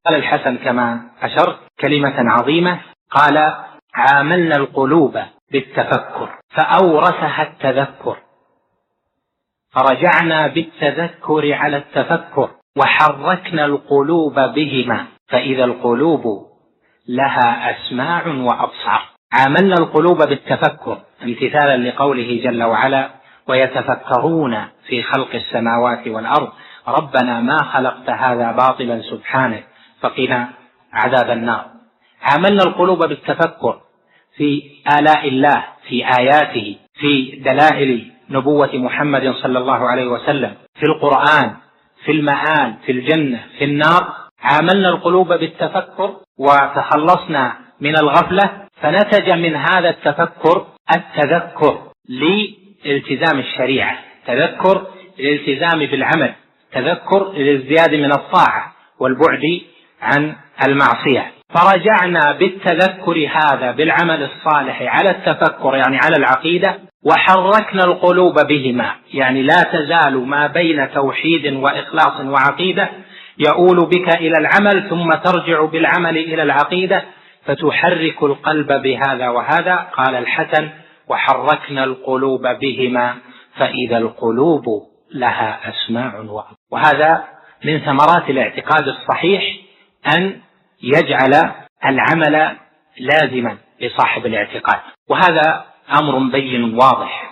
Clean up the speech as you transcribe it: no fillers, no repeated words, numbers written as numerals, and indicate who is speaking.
Speaker 1: قال الحسن كما أشرت كلمة عظيمة، قال: عاملنا القلوب بالتفكر فأورثها التذكر، فرجعنا بالتذكر على التفكر، وحركنا القلوب بهما فإذا القلوب لها أسماع وأبصار. عاملنا القلوب بالتفكر امتثالا لقوله جل وعلا: ويتفكرون في خلق السماوات والأرض ربنا ما خلقت هذا باطلا سبحانك فقنا عذاب النار. عاملنا القلوب بالتفكر في آلاء الله، في آياته، في دلائل نبوة محمد صلى الله عليه وسلم، في القرآن، في المآل، في الجنة، في النار. عاملنا القلوب بالتفكر وتخلصنا من الغفلة، فنتج من هذا التفكر التذكر لالتزام الشريعة، تذكر للالتزام بالعمل، تذكر للازدياد من الطاعة والبعد عن المعصية. فرجعنا بالتذكر هذا بالعمل الصالح على التفكر يعني على العقيدة، وحركنا القلوب بهما يعني لا تزال ما بين توحيد وإخلاص وعقيدة يؤول بك إلى العمل، ثم ترجع بالعمل إلى العقيدة فتحرك القلب بهذا وهذا. قال الحسن: وحركنا القلوب بهما فإذا القلوب لها أسماع وأبصار. وهذا من ثمرات الاعتقاد الصحيح أن يجعل العمل لازما لصاحب الاعتقاد، وهذا أمر بين واضح